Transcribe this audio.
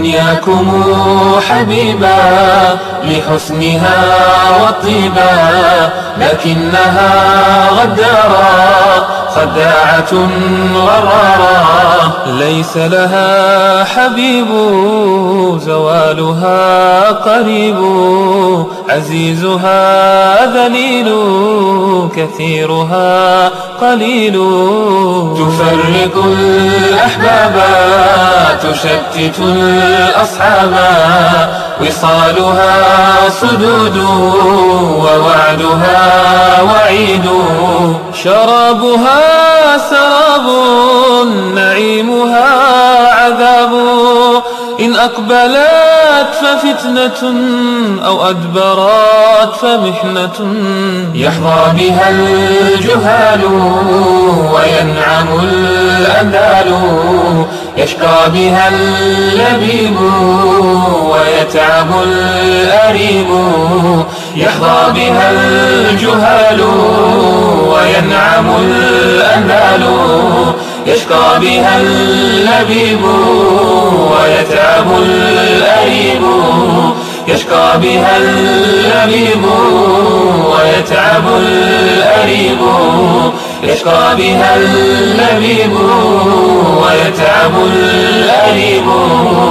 دنياكم حبيبا لحسنها وطيبا، لكنها غدارا خداعة غرارا. ليس لها حبيب زوالها قريب، عزيزها ذليل كثيرها قليل. تفرق الأحباب تشتت الأصحاب، وصالها صدود ووعدها وعيد. شرابها سراب نعيمها عذاب، إن أقبلت ففتنة أو أدبرت فمحنة. يحظى بها الجهال وينعم الأندال، يشقى بها اللبيب ويتعب الأريب. يحظى بها الجهال وينعم الأندال، يشقى بها اللبيب ويتعب الأريب. يشقى بها اللبيب ويتعب الأريب. يشقى بها اللبيب ويتعب الأريب.